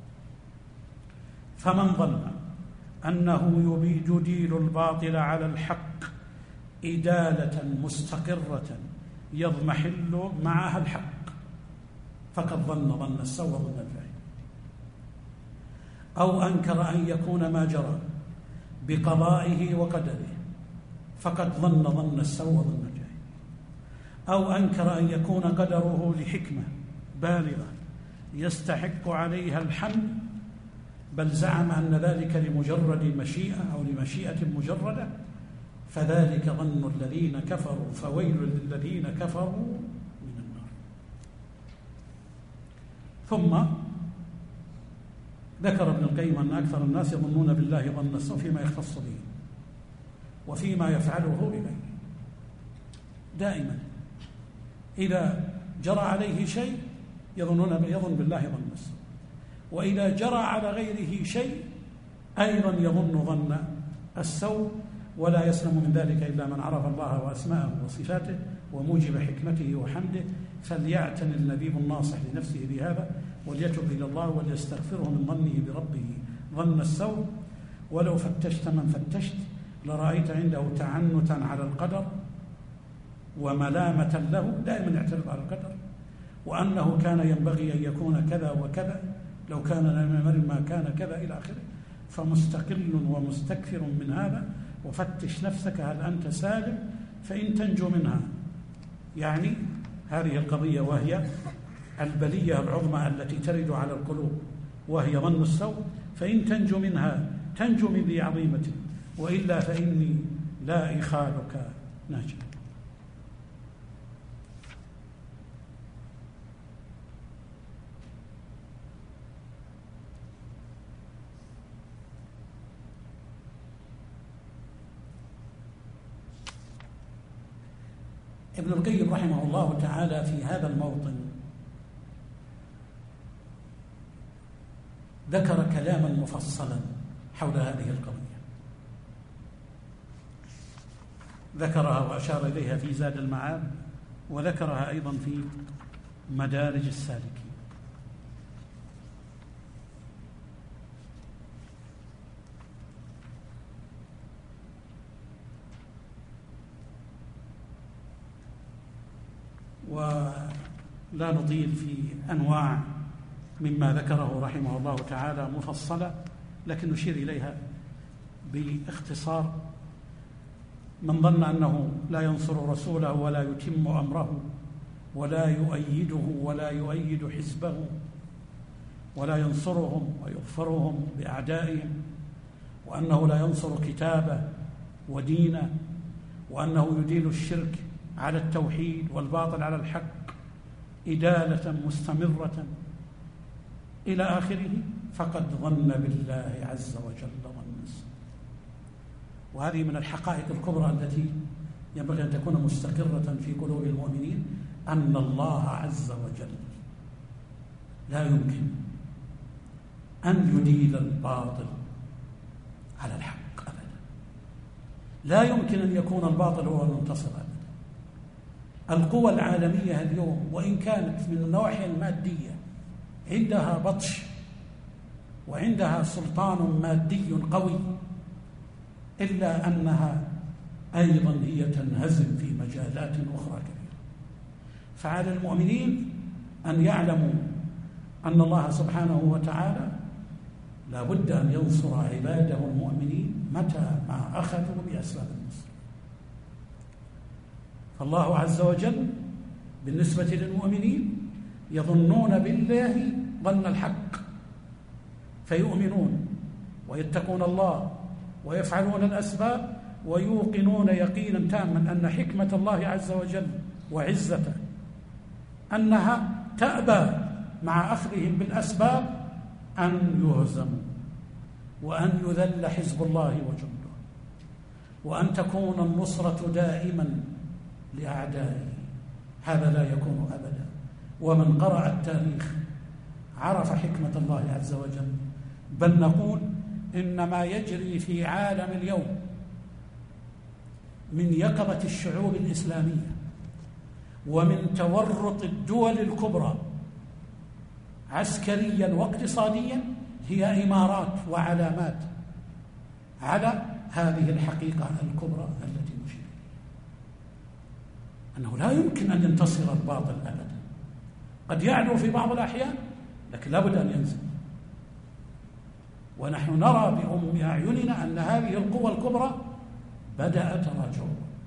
فمن ظن أنه يديل الباطل على الحق إدالة مستقرة يضمحل معها الحق فقد ظن السوء ظن الفعل، أو أنكر أن يكون ما جرى بقضائه وقدره فقد ظن السوء ظن الجاهل، أو أنكر أن يكون قدره لحكمة بالغة يستحق عليها الحمد، بل زعم أن ذلك لمجرد مشيئة أو لمشيئة مجردة، فذلك ظن الذين كفروا فويل للذين كفروا من النار. ثم ذكر ابن القيم أن أكثر الناس يظنون بالله ظن السوء فيما يختص به وفيما يفعله بغيره. دائما إذا جرى عليه شيء يظن بالله ظن السوء، وإذا جرى على غيره شيء أيضا يظن ظن السوء، ولا يسلم من ذلك إلا من عرف الله وأسماءه وصفاته وموجب حكمته وحمده. فليعتني اللبيب الناصح لنفسه بهذا وليتب إلى الله وليستغفره من ظنه بربه ظن السوء. ولو فتشت من فتشت لرأيت عنده تعنتا على القدر وملامة له، دائما يعترض على القدر وأنه كان ينبغي أن يكون كذا وكذا، لو كان ما كان كذا إلى آخره. فمستقل ومستكثر من هذا. وفتش نفسك هل أنت سالم، فإن تنجو منها، يعني هذه القضية وهي البلية العظمى التي ترد على القلوب وهي ظن السوء، فإن تنجو منها تنجو من ذي عظيمة، وإلا فإني لا إخالك ناجي. ابن القيم رحمه الله تعالى في هذا الموطن ذكر كلاما مفصلا حول هذه القضية، ذكرها وأشار إليها في زاد المعاد، وذكرها أيضا في مدارج السالكين. ولا نطيل في أنواع مما ذكره رحمه الله تعالى مفصلة، لكن نشير إليها باختصار. من ظن أنه لا ينصر رسوله ولا يتم أمره ولا يؤيده ولا يؤيد حزبه ولا ينصرهم ويغفرهم بأعدائهم، وأنه لا ينصر كتابه ودينه، وأنه يديل الشرك على التوحيد والباطل على الحق إدالة مستمرة إلى آخره، فقد ظن بالله عز وجل ظن السوء. وهذه من الحقائق الكبرى التي ينبغي أن تكون مستقرة في قلوب المؤمنين، أن الله عز وجل لا يمكن أن يديل الباطل على الحق أبدا، لا يمكن أن يكون الباطل هو المنتصر أبدا. القوى العالمية اليوم وإن كانت من النواحي المادية عندها بطش وعندها سلطان مادي قوي، إلا أنها أيضا هي تنهزم في مجالات أخرى كثيرة. فعلى المؤمنين أن يعلموا أن الله سبحانه وتعالى لا بد أن ينصر عباده المؤمنين متى ما أخذوا بأسباب النصر. فالله عز وجل بالنسبة للمؤمنين يظنون بالله ظن الحق، فيؤمنون ويتقون الله ويفعلون الأسباب ويوقنون يقينا تاما أن حكمة الله عز وجل وعزته أنها تأبى مع أخذهم بالأسباب أن يهزموا وأن يذل حزب الله وجنده، وأن تكون النصرة دائما لأعدائه. هذا لا يكون أبدا. ومن قرأ التاريخ عرف حكمة الله عز وجل. بل نقول إن ما يجري في عالم اليوم من يقظة الشعوب الإسلامية ومن تورط الدول الكبرى عسكريا واقتصاديا هي إمارات وعلامات على هذه الحقيقة الكبرى التي نشير إليها، أنه لا يمكن أن ينتصر الباطل أبدا. قد يعلو في بعض الأحيان لكن لا بد أن ينزل. ونحن نرى بأم أعيننا أن هذه القوى الكبرى بدأت تراجع.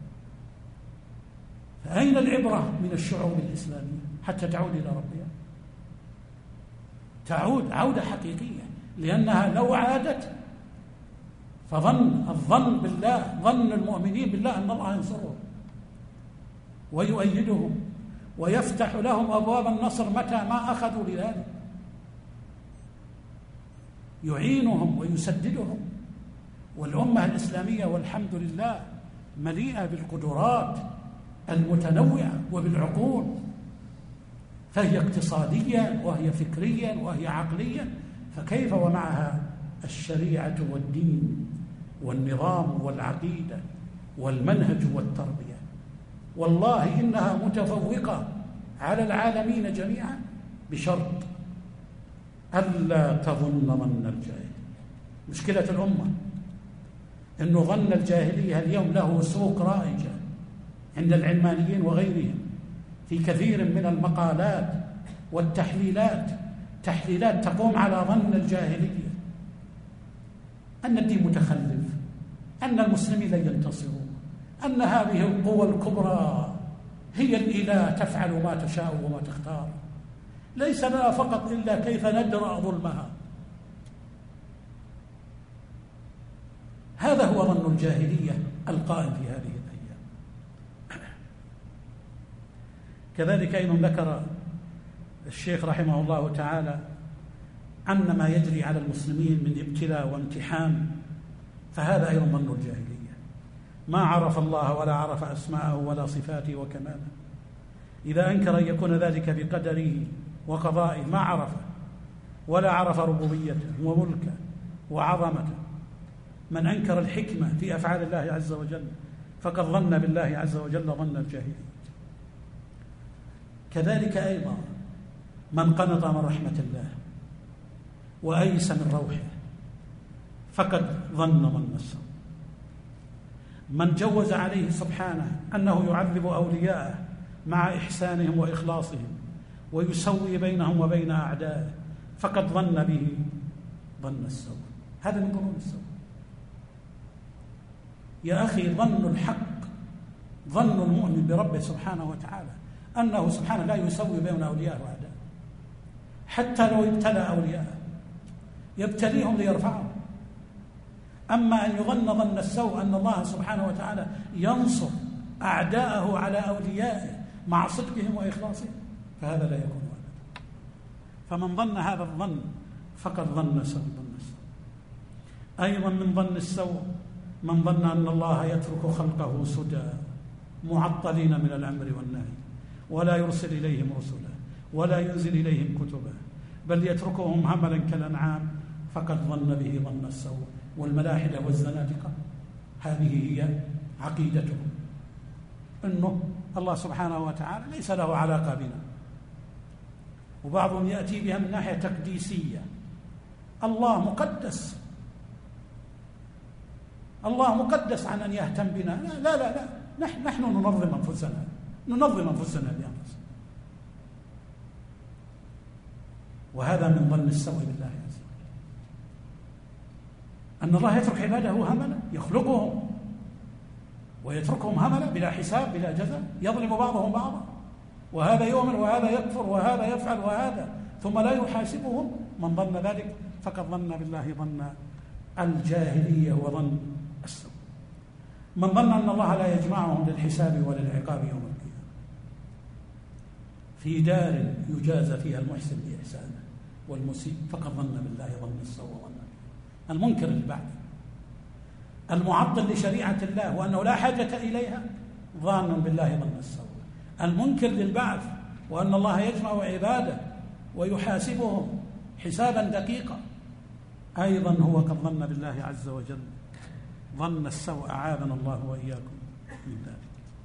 فأين العبرة من الشعوب الإسلامية حتى تعود إلى ربها؟ تعود عودة حقيقية، لأنها لو عادت الظن بالله، ظن المؤمنين بالله أن الله ينصرهم ويؤيدهم ويفتح لهم أبواب النصر متى ما أخذوا لذلك، يعينهم ويسددهم. والأمة الإسلامية والحمد لله مليئة بالقدرات المتنوعة وبالعقول، فهي اقتصاديا وهي فكريا وهي عقليا، فكيف ومعها الشريعة والدين والنظام والعقيدة والمنهج والتربية. والله إنها متفوقة على العالمين جميعا بشرط ألا تظن ظن الجاهلية. مشكلة الأمة أنه ظن الجاهلية اليوم له سوق رائجة عند العلمانيين وغيرهم في كثير من المقالات والتحليلات، تحليلات تقوم على ظن الجاهلية، أن الدين متخلف، أن المسلمين لن ينتصروا، أن هذه القوى الكبرى هي الإله تفعل ما تشاء وما تختار، ليس لنا فقط إلا كيف ندرأ ظلمها. هذا هو ظن الجاهلية القائم في هذه الأيام. كذلك أيضا ذكر الشيخ رحمه الله تعالى أن ما يجري على المسلمين من ابتلاء وامتحان فهذا أيضا ظن الجاهلية، ما عرف الله ولا عرف أسماءه ولا صفاته وكماله. إذا أنكر أن يكون ذلك بقدره وقضائه ما عرفه ولا عرف ربوبيته وملكه وعظمته. من أنكر الحكمة في أفعال الله عز وجل فقد ظن بالله عز وجل ظن الجاهلية. كذلك أيضا من قنط من رحمة الله وأيس من روحه فقد ظن ظن السوء. من جوز عليه سبحانه أنه يعذب أولياءه مع إحسانهم وإخلاصهم ويسوي بينهم وبين أعدائه فقد ظن به ظن السوء. هذا من ظنون السوء يا أخي. ظن الحق ظن المؤمن بربه سبحانه وتعالى أنه سبحانه لا يسوي بين أولياءه وأعدائه، حتى لو ابتلى أولياءه يبتليهم ليرفعهم. أما أن يظن ظن السوء أن الله سبحانه وتعالى ينصر أعداءه على أوليائه مع صدقهم وإخلاصهم فهذا لا يكون أبدا. فمن ظن هذا الظن فقد ظن سوء. أيضا من ظن السوء من ظن أن الله يترك خلقه سدى معطلين من الأمر والنهي ولا يرسل إليهم رسلا ولا ينزل إليهم كتبا بل يتركهم هملا كالأنعام فقد ظن به ظن السوء. والملاحدة والزنادقة هذه هي عقيدتهم، أنه الله سبحانه وتعالى ليس له علاقة بنا، وبعضهم يأتي بها من ناحية تقديسية. الله مقدس الله مقدس عن أن يهتم بنا. لا لا لا، نحن ننظم أنفسنا بأنفسنا. وهذا من ظن السوء بالله عز وجل، أن الله يترك عباده هملا، يخلقهم ويتركهم هملا بلا حساب بلا جزاء، يظلم بعضهم بعضا، وهذا يؤمن وهذا يكفر وهذا يفعل وهذا، ثم لا يحاسبهم. من ظن ذلك فقد ظن بالله ظن الجاهلية وظن السوء. من ظن أن الله لا يجمعهم للحساب وللعقاب يوم القيامة في دار يجازى فيها المحسن بإحسانه والمسيء فقد ظن بالله ظن السوء وظن المنكر للبعث، المعطل لشريعة الله وأنه لا حاجة إليها ظان بالله ظن السوء، المنكر للبعث وأن الله يجمع عباده ويحاسبهم حسابا دقيقا أيضا هو قد ظن بالله عز وجل ظن السوء، أعاذنا الله وإياكم من ذلك.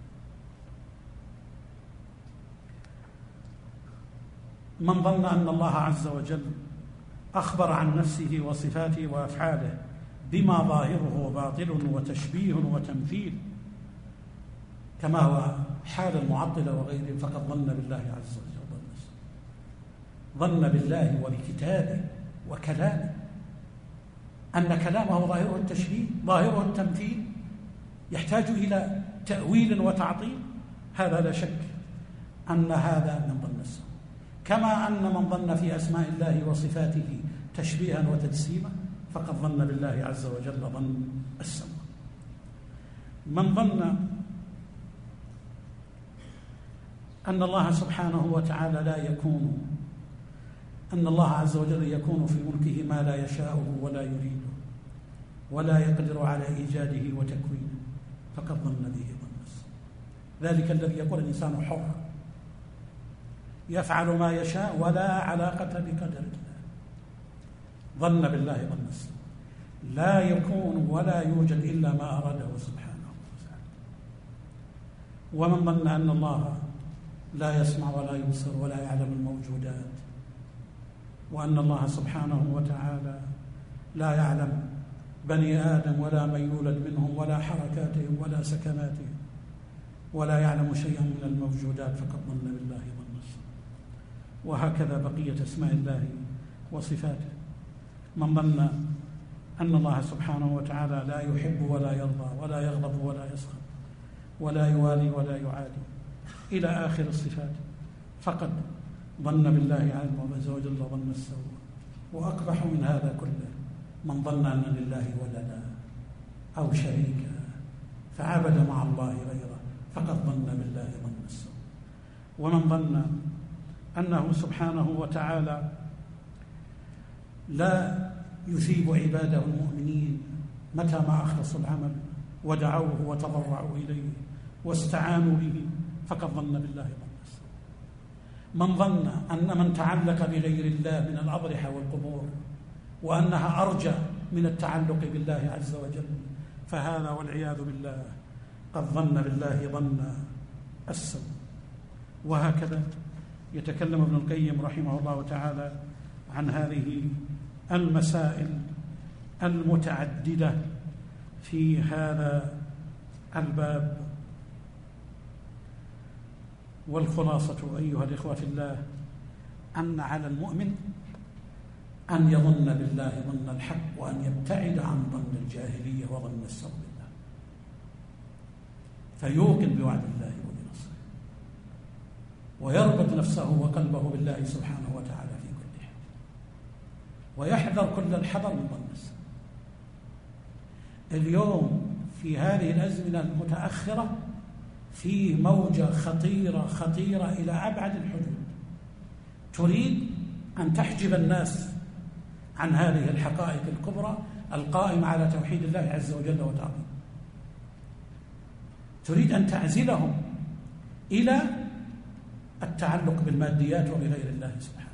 من ظن أن الله عز وجل أخبر عن نفسه وصفاته وأفعاله بما ظاهره باطل وتشبيه وتمثيل كما هو حال المعطلة وغيرهم فقد ظن بالله عز وجل ظن بالله وبكتابه وكلامه أن كلامه ظاهره التشبيه ظاهره التمثيل يحتاج إلى تأويل وتعطيل. هذا لا شك أن هذا من ظن السوء، كما أن من ظن في أسماء الله وصفاته تشبيها وتجسيما فقد ظن بالله عز وجل ظن السوء. من ظن أن الله سبحانه وتعالى لا يكون، أن الله عز وجل يكون في ملكه ما لا يشاءه ولا يريده ولا يقدر على إيجاده وتكوينه فقد ظن به ظن السوء. ذلك الذي يقول الإنسان حر يفعل ما يشاء ولا علاقة بقدر الله ظن بالله ظن السوء، لا يكون ولا يوجد إلا ما أراده سبحانه وتعالى. ومن ظن أن الله لا يسمع ولا يبصر ولا يعلم الموجودات وأن الله سبحانه وتعالى لا يعلم بني آدم ولا من يولد منهم ولا حركاتهم ولا سكناتهم ولا يعلم شيئا من الموجودات فقد ظن بالله ظن السوء. وهكذا بقية أسماء الله وصفاته. من ظن أن الله سبحانه وتعالى لا يحب ولا يرضى ولا يغضب ولا يسخط ولا يوالي ولا يعادي إلى آخر الصفات فقد ظن بالله عز وجل ظن السوء. وأقبح من هذا كله من ظن أن لله ولدا أو شريكا فعبد مع الله غيره فقد ظن بالله ظن السوء. ومن ظن أنه سبحانه وتعالى لا يثيب عباده المؤمنين متى ما أخلصوا العمل ودعوه وتضرعوا إليه واستعانوا به فقد ظن بالله ظن السوء. من ظن أن من تعلق بغير الله من الأضرحة والقبور وأنها أرجى من التعلق بالله عز وجل فهذا والعياذ بالله قد ظن بالله ظن السوء. وهكذا يتكلم ابن القيم رحمه الله تعالى عن هذه المسائل المتعددة في هذا الباب. والخلاصة أيها الإخوة في الله أن على المؤمن أن يظن بالله ظن الحق وأن يبتعد عن ظن الجاهلية وظن السوء بالله فيوقن بوعد الله وبنصره ويربط نفسه وقلبه بالله سبحانه وتعالى في كل حال ويحذر كل الحذر من ظن السوء. اليوم في هذه الأزمنة المتأخرة في موجة خطيرة إلى أبعد الحدود تريد أن تحجب الناس عن هذه الحقائق الكبرى القائمة على توحيد الله عز وجل وتعظيمه. تريد أن تعزلهم إلى التعلق بالماديات وبغير الله سبحانه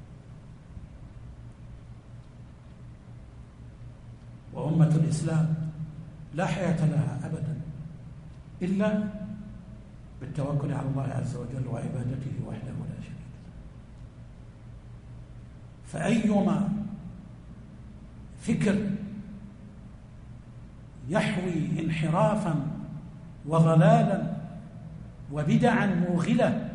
وتعالى. وأمة الإسلام لا حياة لها أبدا إلا بالتوكل على الله عز وجل وعبادته وحده لا شريك له. فأيما فكر يحوي انحرافا وضلالا وبدعا موغلة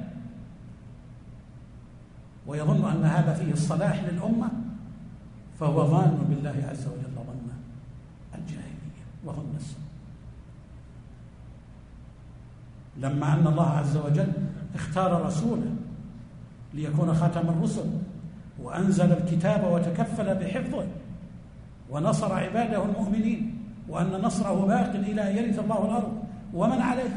ويظن أن هذا فيه الصلاح للأمة، فهو ظان بالله عز وجل ظن الجاهلية وظن السوء. لما أن الله عز وجل اختار رسوله ليكون خاتم الرسل وأنزل الكتاب وتكفل بحفظه ونصر عباده المؤمنين، وأن نصره باق إلى أن يرث الله الأرض ومن عليها،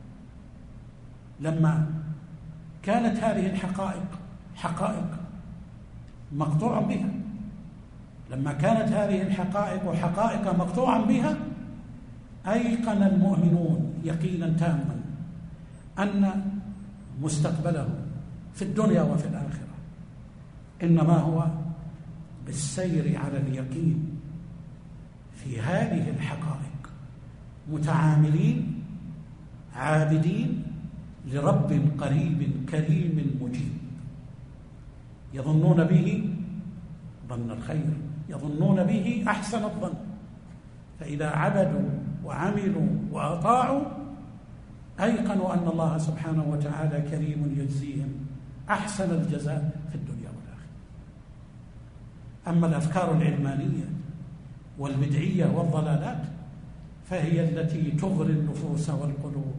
لما كانت هذه الحقائق حقائق مقطوع بها، لما كانت هذه الحقائق حقائق مقطوعا بها، أيقن المؤمنون يقينا تاما أن مستقبله في الدنيا وفي الآخرة إنما هو بالسير على اليقين في هذه الحقائق، متعاملين عابدين لرب قريب كريم مجيب، يظنون به ظن الخير، يظنون به أحسن الظن، فإذا عبدوا وعملوا وأطاعوا أيقنوا أن الله سبحانه وتعالى كريم يجزيهم أحسن الجزاء في الدنيا والآخرة. أما الأفكار العلمانية والبدعية والضلالات فهي التي تغري النفوس والقلوب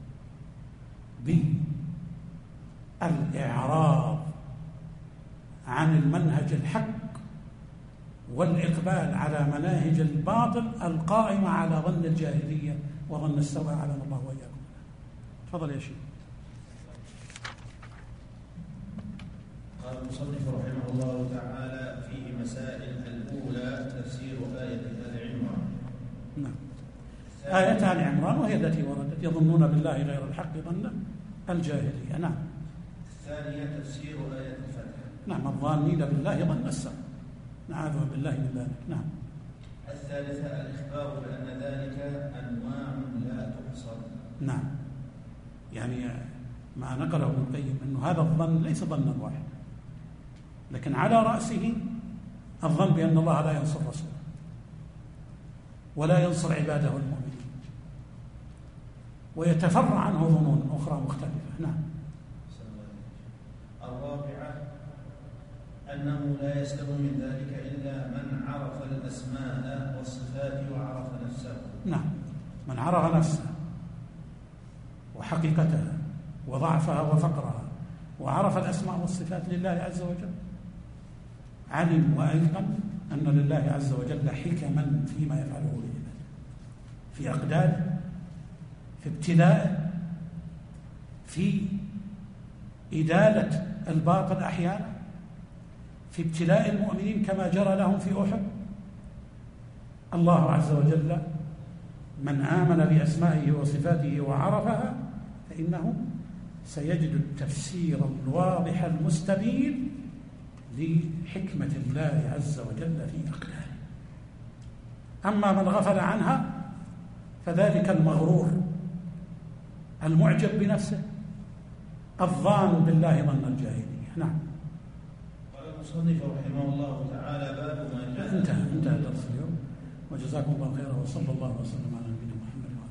بالإعراض عن المنهج الحق والإقبال على مناهج الباطل القائمة على ظن الجاهلية وظن السوء، على الله وإياكم. تفضل يا شيخ. قال المصنف رحمه الله تعالى فيه مسائل. الأولى تفسير آية آل عمران. نعم، آية آل عمران وهي التي وردت يظنون بالله غير الحق ظن الجاهلية. نعم. الثانية تفسير آية الفتح. نعم، الظانين بالله ظن السوء، نعوذ بالله من ذلك. نعم. الثالثة الإخبار بأن ذلك أنواع لا تحصر. نعم، يعني ما نقله ابن القيم أنه هذا الظن ليس ظنا واحد، لكن على رأسه الظن بأن الله لا ينصر رسوله ولا ينصر عباده المؤمنين، ويتفرع عنه ظنون أخرى مختلفة. نعم. الرابعة أنه لا يسلم من ذلك إلا من عرف الأسماء والصفات وعرف نفسه. نعم، من عرف نفسه وحقيقتها وضعفها وفقرها وعرف الأسماء والصفات لله عز وجل، علم وأيقن أن لله عز وجل حكما فيما يفعله لعباده، في أقداره، في ابتلائه، في إدالة الباطل أحيانا، في ابتلاء المؤمنين كما جرى لهم في أحد. الله عز وجل من آمن بأسمائه وصفاته وعرفها فإنه سيجد التفسير الواضح المستبين لحكمة الله عز وجل في أقداره. أما من غفل عنها فذلك المغرور المعجب بنفسه الظان بالله ظن الجاهلية. نعم. قال المصنف رحمه الله تعالى باب ما جاء. انتهى درس اليوم، وجزاكم الله خيرا، وصلى الله وسلم على نبينا محمد.